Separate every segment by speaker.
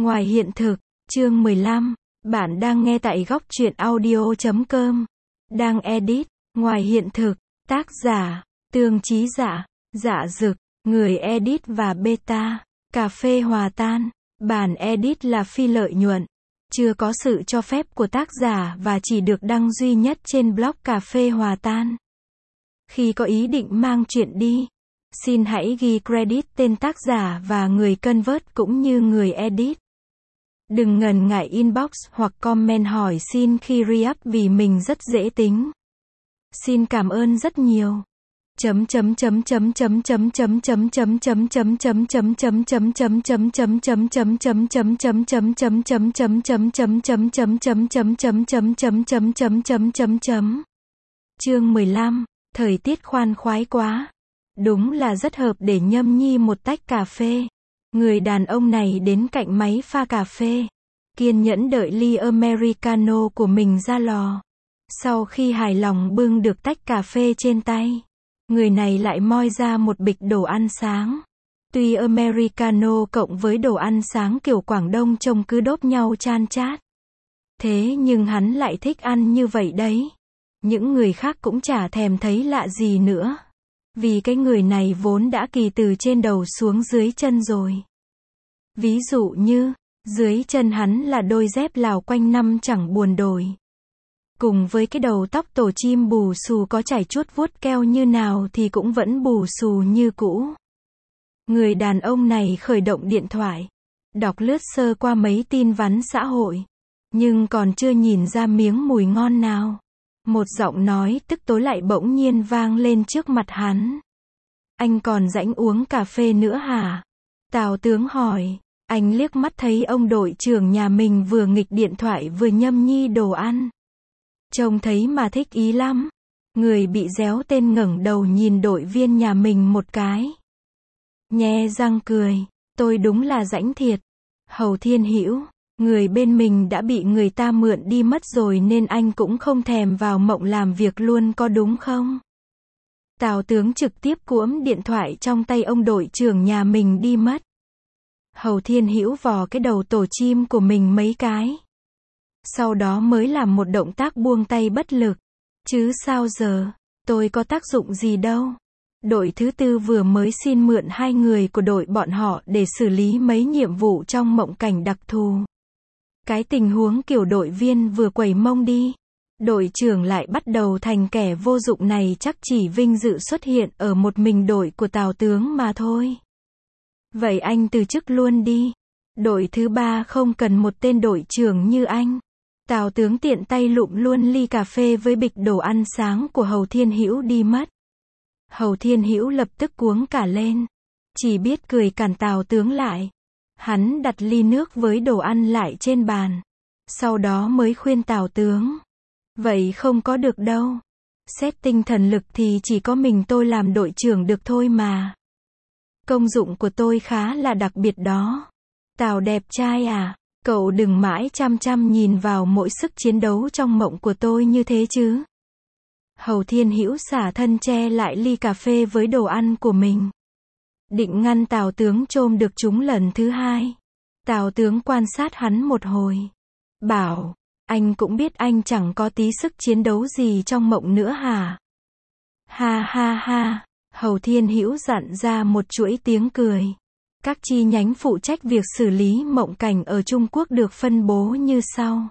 Speaker 1: Ngoài hiện thực, chương 15, bạn đang nghe tại góc truyện audio.com. Đang edit, ngoài hiện thực, tác giả, Tương Chí Dạ, Dạ Dực, người edit và beta, Cà phê Hòa Tan. Bản edit là phi lợi nhuận, chưa có sự cho phép của tác giả và chỉ được đăng duy nhất trên blog Cà phê Hòa Tan. Khi có ý định mang chuyện đi, xin hãy ghi credit tên tác giả và người convert cũng như người edit. Đừng ngần ngại inbox hoặc comment hỏi xin khi re-up vì mình rất dễ tính. Xin cảm ơn rất nhiều. Chương 15, thời tiết khoan khoái quá. Đúng là rất hợp để nhâm nhi một tách cà phê. Người đàn ông này đến cạnh máy pha cà phê, kiên nhẫn đợi ly Americano của mình ra lò. Sau khi hài lòng bưng được tách cà phê trên tay, người này lại moi ra một bịch đồ ăn sáng. Tuy Americano cộng với đồ ăn sáng kiểu Quảng Đông trông cứ đốp nhau chan chát, thế nhưng hắn lại thích ăn như vậy đấy. Những người khác cũng chả thèm thấy lạ gì nữa, vì cái người này vốn đã kỳ từ trên đầu xuống dưới chân rồi. Ví dụ như, dưới chân hắn là đôi dép Lào quanh năm chẳng buồn đổi. Cùng với cái đầu tóc tổ chim bù xù có chảy chuốt vuốt keo như nào thì cũng vẫn bù xù như cũ. Người đàn ông này khởi động điện thoại, đọc lướt sơ qua mấy tin vắn xã hội, nhưng còn chưa nhìn ra miếng mùi ngon nào. Một giọng nói tức tối lại bỗng nhiên vang lên trước mặt hắn. Anh còn rảnh uống cà phê nữa hả? Tào Tướng hỏi. Anh liếc mắt thấy ông đội trưởng nhà mình vừa nghịch điện thoại vừa nhâm nhi đồ ăn. Trông thấy mà thích ý lắm. Người bị réo tên ngẩng đầu nhìn đội viên nhà mình một cái, nhe răng cười. Tôi đúng là rãnh thiệt. Hầu Thiên Hữu, người bên mình đã bị người ta mượn đi mất rồi nên anh cũng không thèm vào mộng làm việc luôn có đúng không? Tào Tướng trực tiếp cuỗm điện thoại trong tay ông đội trưởng nhà mình đi mất. Hầu Thiên Hữu vò cái đầu tổ chim của mình mấy cái, sau đó mới làm một động tác buông tay bất lực. Chứ sao giờ, tôi có tác dụng gì đâu. Đội thứ tư vừa mới xin mượn 2 người của đội bọn họ để xử lý mấy nhiệm vụ trong mộng cảnh đặc thù. Cái tình huống kiểu đội viên vừa quẩy mông đi, đội trưởng lại bắt đầu thành kẻ vô dụng này chắc chỉ vinh dự xuất hiện ở một mình đội của Tào Tướng mà thôi. Vậy anh từ chức luôn đi. Đội thứ 3 không cần một tên đội trưởng như anh. Tào Tướng tiện tay lụm luôn ly cà phê với bịch đồ ăn sáng của Hầu Thiên Hữu đi mất. Hầu Thiên Hữu lập tức cuống cả lên, chỉ biết cười cản Tào Tướng lại. Hắn đặt ly nước với đồ ăn lại trên bàn, sau đó mới khuyên Tào Tướng. Vậy không có được đâu. Xét tinh thần lực thì chỉ có mình tôi làm đội trưởng được thôi mà. Công dụng của tôi khá là đặc biệt đó. Tào đẹp trai à, cậu đừng mãi chăm chăm nhìn vào mỗi sức chiến đấu trong mộng của tôi như thế chứ. Hầu Thiên Hữu xả thân che lại ly cà phê với đồ ăn của mình, định ngăn Tào Tướng chôm được chúng lần thứ 2. Tào Tướng quan sát hắn một hồi, bảo, anh cũng biết anh chẳng có tí sức chiến đấu gì trong mộng nữa hả? Ha ha ha. Hầu Thiên Hữu dặn ra một chuỗi tiếng cười. Các chi nhánh phụ trách việc xử lý mộng cảnh ở Trung Quốc được phân bố như sau.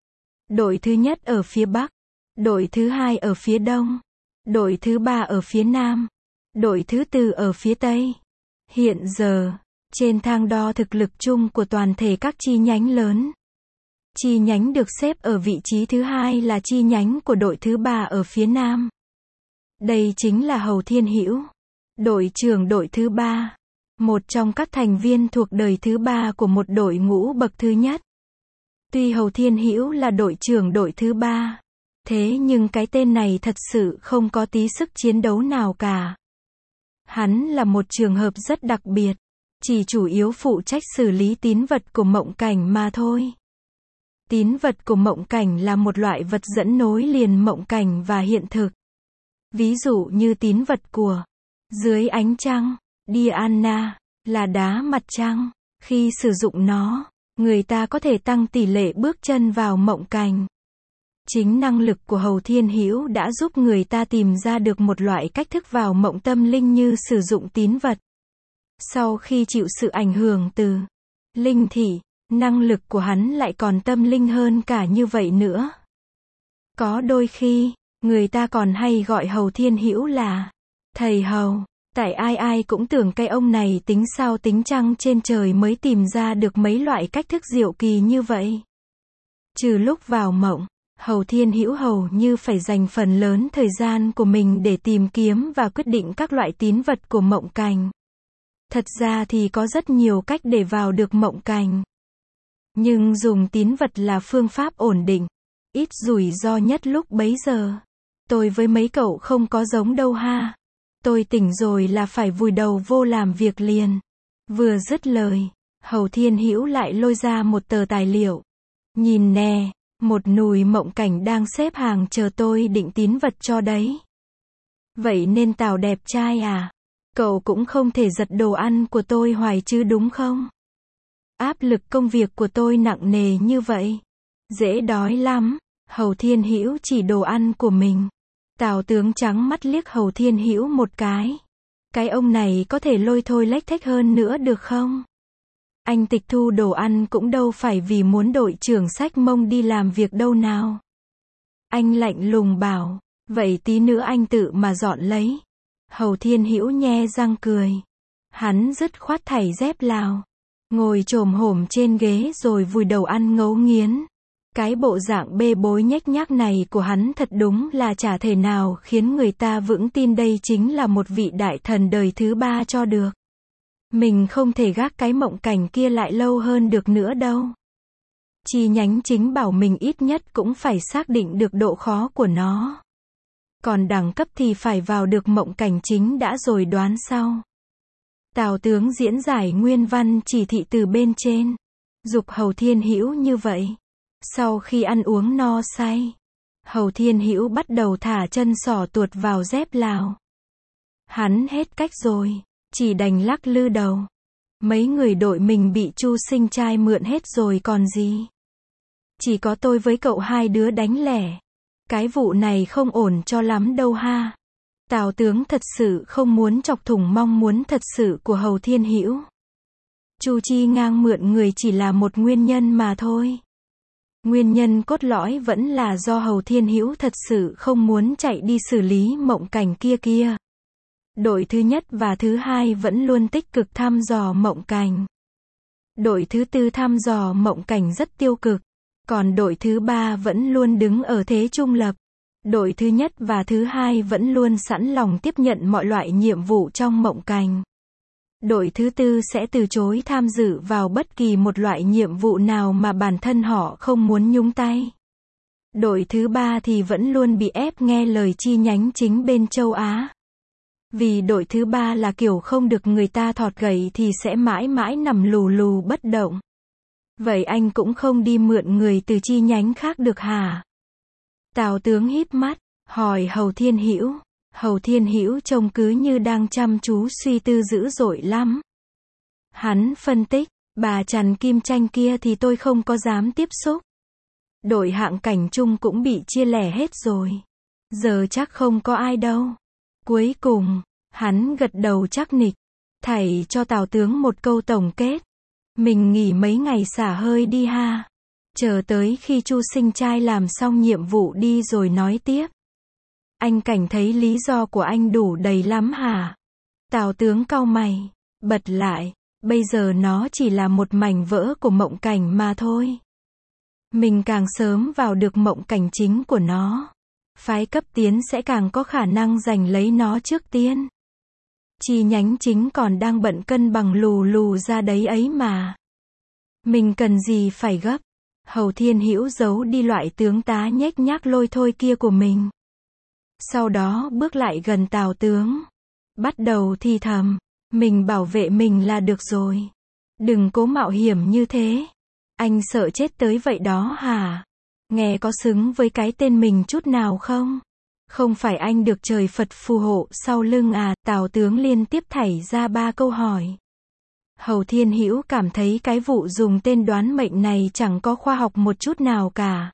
Speaker 1: Đội thứ nhất ở phía Bắc, đội thứ 2 ở phía Đông, đội thứ 3 ở phía Nam, đội thứ 4 ở phía Tây. Hiện giờ, trên thang đo thực lực chung của toàn thể các chi nhánh lớn, chi nhánh được xếp ở vị trí thứ 2 là chi nhánh của đội thứ 3 ở phía Nam. Đây chính là Hầu Thiên Hữu, đội trưởng đội thứ 3, một trong các thành viên thuộc đời thứ 3 của một đội ngũ bậc thứ nhất. Tuy Hầu Thiên Hữu là đội trưởng đội thứ 3, thế nhưng cái tên này thật sự không có tí sức chiến đấu nào cả. Hắn là một trường hợp rất đặc biệt, chỉ chủ yếu phụ trách xử lý tín vật của mộng cảnh mà thôi. Tín vật của mộng cảnh là một loại vật dẫn nối liền mộng cảnh và hiện thực. Ví dụ như tín vật của dưới ánh trăng, Diana, là đá mặt trăng. Khi sử dụng nó, người ta có thể tăng tỷ lệ bước chân vào mộng cảnh. Chính năng lực của Hầu Thiên Hữu đã giúp người ta tìm ra được một loại cách thức vào mộng tâm linh như sử dụng tín vật. Sau khi chịu sự ảnh hưởng từ linh thị, năng lực của hắn lại còn tâm linh hơn cả như vậy nữa. Có đôi khi, người ta còn hay gọi Hầu Thiên Hữu là thầy Hầu. Tại ai ai cũng tưởng cái ông này tính sao tính chăng trên trời mới tìm ra được mấy loại cách thức diệu kỳ như vậy. Trừ lúc vào mộng, Hầu Thiên Hữu hầu như phải dành phần lớn thời gian của mình để tìm kiếm và quyết định các loại tín vật của mộng cảnh. Thật ra thì có rất nhiều cách để vào được mộng cảnh. Nhưng dùng tín vật là phương pháp ổn định, ít rủi ro nhất lúc bấy giờ. Tôi với mấy cậu không có giống đâu ha. Tôi tỉnh rồi là phải vùi đầu vô làm việc liền. Vừa dứt lời, Hầu Thiên Hữu lại lôi ra một tờ tài liệu. Nhìn nè, một nùi mộng cảnh đang xếp hàng chờ tôi định tín vật cho đấy. Vậy nên Tào đẹp trai à, cậu cũng không thể giật đồ ăn của tôi hoài chứ đúng không? Áp lực công việc của tôi nặng nề như vậy. Dễ đói lắm. Hầu Thiên Hữu chỉ đồ ăn của mình. Tào tướng trắng mắt liếc Hầu Thiên Hữu một cái. Cái ông này có thể lôi thôi lếch thếch hơn nữa được không? Anh tịch thu đồ ăn cũng đâu phải vì muốn đội trưởng xách mông đi làm việc đâu nào. Anh lạnh lùng bảo, vậy tí nữa anh tự mà dọn lấy. Hầu Thiên Hữu nhe răng cười. Hắn dứt khoát thảy dép Lào, ngồi chồm hổm trên ghế rồi vùi đầu ăn ngấu nghiến. Cái bộ dạng bê bối nhếch nhác này của hắn thật đúng là chả thể nào khiến người ta vững tin đây chính là một vị đại thần đời thứ ba cho được. Mình không thể gác cái mộng cảnh kia lại lâu hơn được nữa đâu. Chi nhánh chính bảo mình ít nhất cũng phải xác định được độ khó của nó. Còn đẳng cấp thì phải vào được mộng cảnh chính đã rồi đoán sau. Tào tướng diễn giải nguyên văn chỉ thị từ bên trên, giục Hầu Thiên Hữu như vậy. Sau khi ăn uống no say, Hầu Thiên Hữu bắt đầu thả chân sỏ tuột vào dép Lào. Hắn hết cách rồi, chỉ đành lắc lư đầu. Mấy người đội mình bị Chu Sinh Trai mượn hết rồi còn gì. Chỉ có tôi với cậu hai đứa đánh lẻ. Cái vụ này không ổn cho lắm đâu ha. Tào tướng thật sự không muốn chọc thủng mong muốn thật sự của Hầu Thiên Hữu. Chu Chi Ngang mượn người chỉ là một nguyên nhân mà thôi. Nguyên nhân cốt lõi vẫn là do Hầu Thiên Hữu thật sự không muốn chạy đi xử lý mộng cảnh kia. Đội thứ nhất và thứ hai vẫn luôn tích cực thăm dò mộng cảnh. Đội thứ tư thăm dò mộng cảnh rất tiêu cực. Còn đội thứ ba vẫn luôn đứng ở thế trung lập. Đội thứ nhất và thứ hai vẫn luôn sẵn lòng tiếp nhận mọi loại nhiệm vụ trong mộng cảnh. Đội thứ tư sẽ từ chối tham dự vào bất kỳ một loại nhiệm vụ nào mà bản thân họ không muốn nhúng tay. Đội thứ ba thì vẫn luôn bị ép nghe lời chi nhánh chính bên châu Á. Vì đội thứ ba là kiểu không được người ta thọt gậy thì sẽ mãi mãi nằm lù lù bất động. Vậy anh cũng không đi mượn người từ chi nhánh khác được hả? Tào tướng híp mắt, hỏi Hầu Thiên Hữu. Hầu Thiên Hữu trông cứ như đang chăm chú suy tư dữ dội lắm. Hắn phân tích, bà Trần Kim Tranh kia thì tôi không có dám tiếp xúc. Đội hạng cảnh chung cũng bị chia lẻ hết rồi. Giờ chắc không có ai đâu. Cuối cùng, hắn gật đầu chắc nịch, thảy cho Tào tướng một câu tổng kết. Mình nghỉ mấy ngày xả hơi đi ha. Chờ tới khi Chu Sinh Trai làm xong nhiệm vụ đi rồi nói tiếp. Anh Cảnh thấy lý do của anh đủ đầy lắm hả? Tào tướng cau mày, bật lại, bây giờ nó chỉ là một mảnh vỡ của mộng cảnh mà thôi. Mình càng sớm vào được mộng cảnh chính của nó, phái cấp tiến sẽ càng có khả năng giành lấy nó trước tiên. Chi nhánh chính còn đang bận cân bằng lù lù ra đấy ấy mà. Mình cần gì phải gấp. Hầu Thiên Hữu giấu đi loại tướng tá nhếch nhác lôi thôi kia của mình. Sau đó bước lại gần Tào tướng. Bắt đầu thì thầm. Mình bảo vệ mình là được rồi. Đừng cố mạo hiểm như thế. Anh sợ chết tới vậy đó hả? Nghe có xứng với cái tên mình chút nào không? Không phải anh được trời Phật phù hộ sau lưng à? Tào tướng liên tiếp thảy ra 3 câu hỏi. Hầu Thiên Hữu cảm thấy cái vụ dùng tên đoán mệnh này chẳng có khoa học một chút nào cả.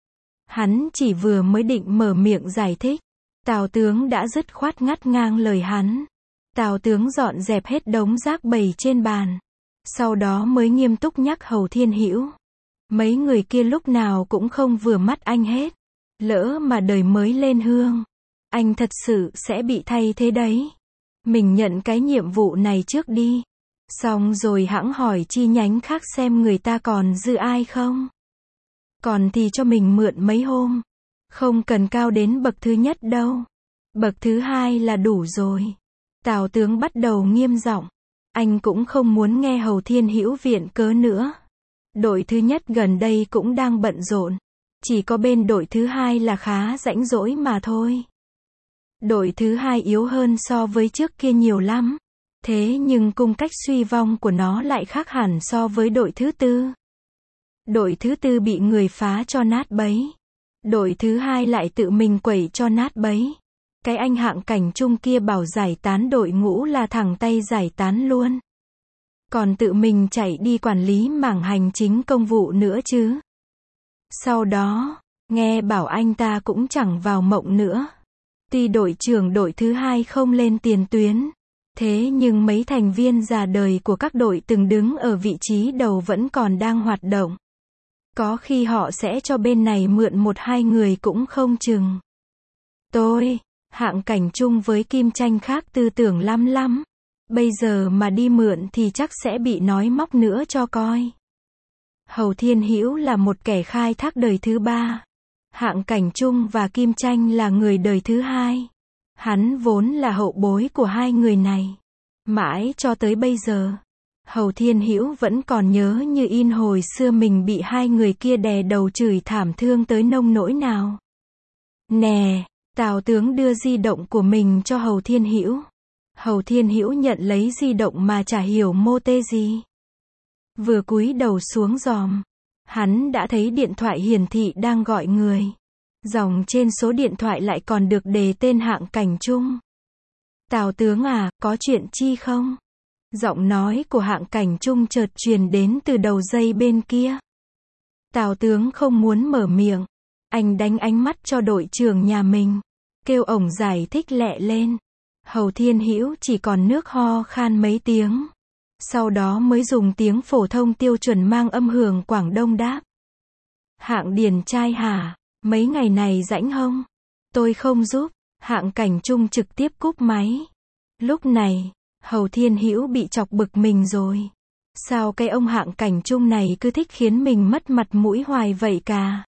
Speaker 1: Hắn chỉ vừa mới định mở miệng giải thích, Tào tướng đã dứt khoát ngắt ngang lời hắn. Tào tướng dọn dẹp hết đống rác bày trên bàn. Sau đó mới nghiêm túc nhắc Hầu Thiên Hữu. Mấy người kia lúc nào cũng không vừa mắt anh hết. Lỡ mà đời mới lên hương, anh thật sự sẽ bị thay thế đấy. Mình nhận cái nhiệm vụ này trước đi. Xong rồi hẵng hỏi chi nhánh khác xem người ta còn dư ai không. Còn thì cho mình mượn mấy hôm. Không cần cao đến bậc thứ nhất đâu. Bậc thứ hai là đủ rồi. Tào tướng bắt đầu nghiêm giọng. Anh cũng không muốn nghe Hầu Thiên Hữu viện cớ nữa. Đội thứ nhất gần đây cũng đang bận rộn. Chỉ có bên đội thứ hai là khá rãnh rỗi mà thôi. Đội thứ hai yếu hơn so với trước kia nhiều lắm. Thế nhưng cung cách suy vong của nó lại khác hẳn so với đội thứ tư. Đội thứ tư bị người phá cho nát bấy. Đội thứ hai lại tự mình quẩy cho nát bấy. Cái anh Hạng Cảnh Trung kia bảo giải tán đội ngũ là thẳng tay giải tán luôn. Còn tự mình chạy đi quản lý mảng hành chính công vụ nữa chứ. Sau đó, nghe bảo anh ta cũng chẳng vào mộng nữa. Tuy đội trưởng đội thứ hai không lên tiền tuyến. Thế nhưng mấy thành viên già đời của các đội từng đứng ở vị trí đầu vẫn còn đang hoạt động. Có khi họ sẽ cho bên này mượn một hai người cũng không chừng. Tôi, Hạng Cảnh Trung với Kim Tranh khác tư tưởng lắm. Bây giờ mà đi mượn thì chắc sẽ bị nói móc nữa cho coi. Hầu Thiên Hữu là một kẻ khai thác đời thứ ba. Hạng Cảnh Trung và Kim Tranh là người đời thứ hai. Hắn vốn là hậu bối của hai người này. Mãi cho tới bây giờ, Hầu Thiên Hữu vẫn còn nhớ như in hồi xưa mình bị hai người kia đè đầu chửi thảm thương tới nông nỗi nào. Nè, Tào tướng đưa di động của mình cho Hầu Thiên Hữu. Hầu Thiên Hữu nhận lấy di động mà chả hiểu mô tê gì. Vừa cúi đầu xuống dòm, hắn đã thấy điện thoại hiển thị đang gọi người. Dòng trên số điện thoại lại còn được đề tên Hạng Cảnh Trung. Tào tướng à, có chuyện chi không? Giọng nói của Hạng Cảnh Trung chợt truyền đến từ đầu dây bên kia. Tào tướng không muốn mở miệng. Anh đánh ánh mắt cho đội trưởng nhà mình. Kêu ổng giải thích lẹ lên. Hầu Thiên Hữu chỉ còn nước ho khan mấy tiếng. Sau đó mới dùng tiếng phổ thông tiêu chuẩn mang âm hưởng Quảng Đông đáp. Hạng Điền trai hả? Mấy ngày này rãnh hông? Tôi không giúp. Hạng Cảnh Trung trực tiếp cúp máy. Lúc này, Hầu Thiên Hữu bị chọc bực mình rồi. Sao cái ông Hạng Cảnh Trung này cứ thích khiến mình mất mặt mũi hoài vậy cả?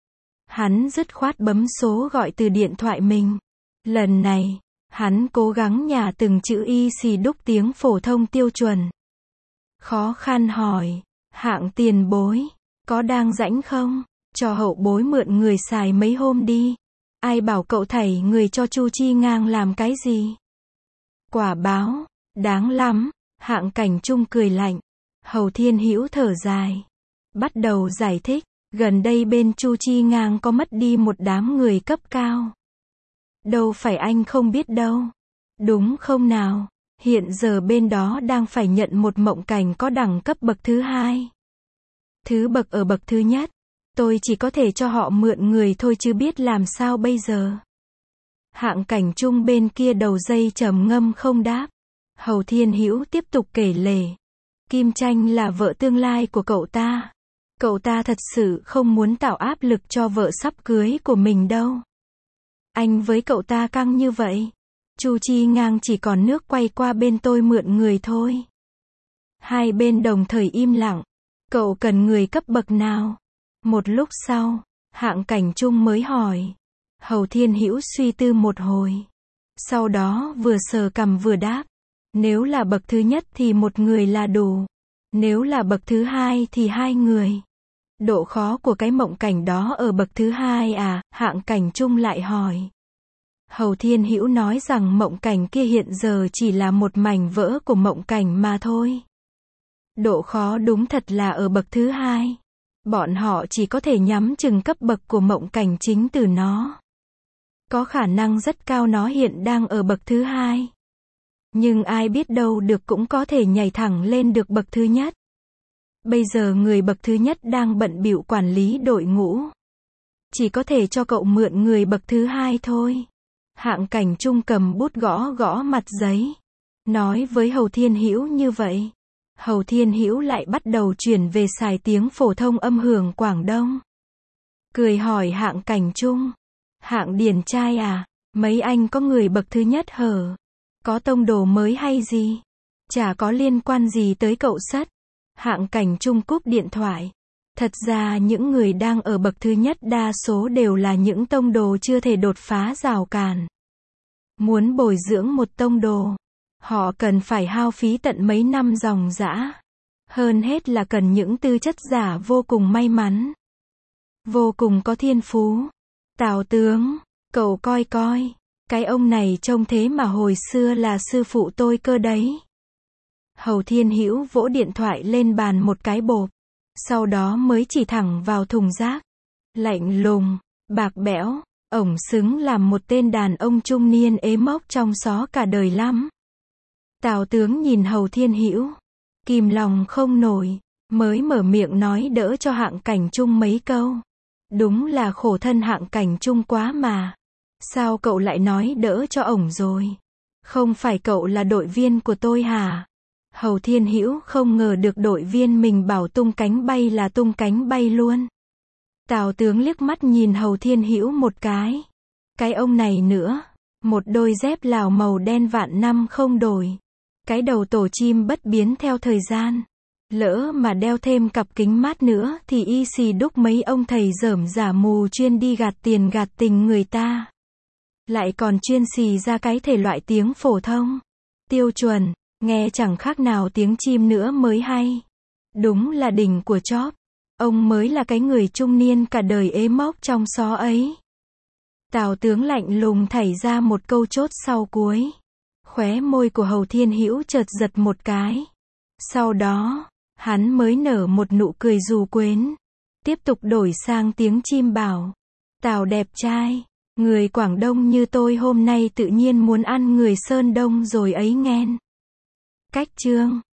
Speaker 1: Hắn dứt khoát bấm số gọi từ điện thoại mình. Lần này, hắn cố gắng nhả từng chữ y xì đúc tiếng phổ thông tiêu chuẩn. Khó khăn hỏi, Hạng tiền bối, có đang rãnh không? Cho hậu bối mượn người xài mấy hôm đi. Ai bảo cậu thảy người cho Chu Chi Ngang làm cái gì? Quả báo, đáng lắm. Hạng Cảnh Trung cười lạnh. Hầu Thiên Hữu thở dài. Bắt đầu giải thích, gần đây bên Chu Chi Ngang có mất đi một đám người cấp cao. Đâu phải anh không biết đâu. Đúng không nào? Hiện giờ bên đó đang phải nhận một mộng cảnh có đẳng cấp bậc thứ hai. Thứ bậc ở bậc thứ nhất. Tôi chỉ có thể cho họ mượn người thôi chứ biết làm sao bây giờ. Hạng Cảnh Trung bên kia đầu dây trầm ngâm không đáp. Hầu Thiên Hữu tiếp tục kể lể. Kim Tranh là vợ tương lai của cậu ta. Cậu ta thật sự không muốn tạo áp lực cho vợ sắp cưới của mình đâu. Anh với cậu ta căng như vậy. Chu Chi Ngang chỉ còn nước quay qua bên tôi mượn người thôi. Hai bên đồng thời im lặng. Cậu cần người cấp bậc nào? Một lúc sau, Hạng Cảnh Trung mới hỏi. Hầu Thiên Hữu suy tư một hồi. Sau đó vừa sờ cằm vừa đáp. Nếu là bậc thứ nhất thì một người là đủ. Nếu là bậc thứ hai thì hai người. Độ khó của cái mộng cảnh đó ở bậc thứ hai à? Hạng Cảnh Trung lại hỏi. Hầu Thiên Hữu nói rằng mộng cảnh kia hiện giờ chỉ là một mảnh vỡ của mộng cảnh mà thôi. Độ khó đúng thật là ở bậc thứ hai. Bọn họ chỉ có thể nhắm chừng cấp bậc của mộng cảnh chính từ nó. Có khả năng rất cao nó hiện đang ở bậc thứ hai. Nhưng ai biết đâu được cũng có thể nhảy thẳng lên được bậc thứ nhất. Bây giờ người bậc thứ nhất đang bận bịu quản lý đội ngũ. Chỉ có thể cho cậu mượn người bậc thứ hai thôi. Hạng Cảnh Trung cầm bút gõ gõ mặt giấy. Nói với Hầu Thiên Hữu như vậy. Hầu Thiên Hữu lại bắt đầu chuyển về xài tiếng phổ thông âm hưởng Quảng Đông. Cười hỏi Hạng Cảnh Trung. Hạng điển trai à, mấy anh có người bậc thứ nhất hở? Có tông đồ mới hay gì? Chả có liên quan gì tới cậu sất. Hạng Cảnh Trung cúp điện thoại. Thật ra những người đang ở bậc thứ nhất đa số đều là những tông đồ chưa thể đột phá rào cản. Muốn bồi dưỡng một tông đồ, họ cần phải hao phí tận mấy năm ròng rã. Hơn hết là cần những tư chất giả vô cùng may mắn, vô cùng có thiên phú. Tào tướng, cậu coi coi, cái ông này trông thế mà hồi xưa là sư phụ tôi cơ đấy. Hầu Thiên Hữu vỗ điện thoại lên bàn một cái bộp, sau đó mới chỉ thẳng vào thùng rác. Lạnh lùng, bạc bẽo, ổng xứng làm một tên đàn ông trung niên ế mốc trong xó cả đời lắm. Tào tướng nhìn Hầu Thiên Hữu, kìm lòng không nổi, mới mở miệng nói đỡ cho Hạng Cảnh Trung mấy câu. Đúng là khổ thân Hạng Cảnh Trung quá mà. Sao cậu lại nói đỡ cho ổng rồi? Không phải cậu là đội viên của tôi hả? Hầu Thiên Hữu không ngờ được đội viên mình bảo tung cánh bay là tung cánh bay luôn. Tào tướng liếc mắt nhìn Hầu Thiên Hữu một cái. Cái ông này nữa, một đôi dép Lào màu đen vạn năm không đổi. Cái đầu tổ chim bất biến theo thời gian. Lỡ mà đeo thêm cặp kính mát nữa thì y xì đúc mấy ông thầy dởm giả mù chuyên đi gạt tiền gạt tình người ta. Lại còn chuyên xì ra cái thể loại tiếng phổ thông. Tiêu chuẩn, nghe chẳng khác nào tiếng chim nữa mới hay. Đúng là đỉnh của chóp. Ông mới là cái người trung niên cả đời ế mốc trong xó ấy. Tào tướng lạnh lùng thảy ra một câu chốt sau cuối. Khóe môi của Hầu Thiên Hữu chợt giật một cái. Sau đó, hắn mới nở một nụ cười dù quến. Tiếp tục đổi sang tiếng chim bảo. Tào đẹp trai, người Quảng Đông như tôi hôm nay tự nhiên muốn ăn người Sơn Đông rồi ấy nghen. Cách chương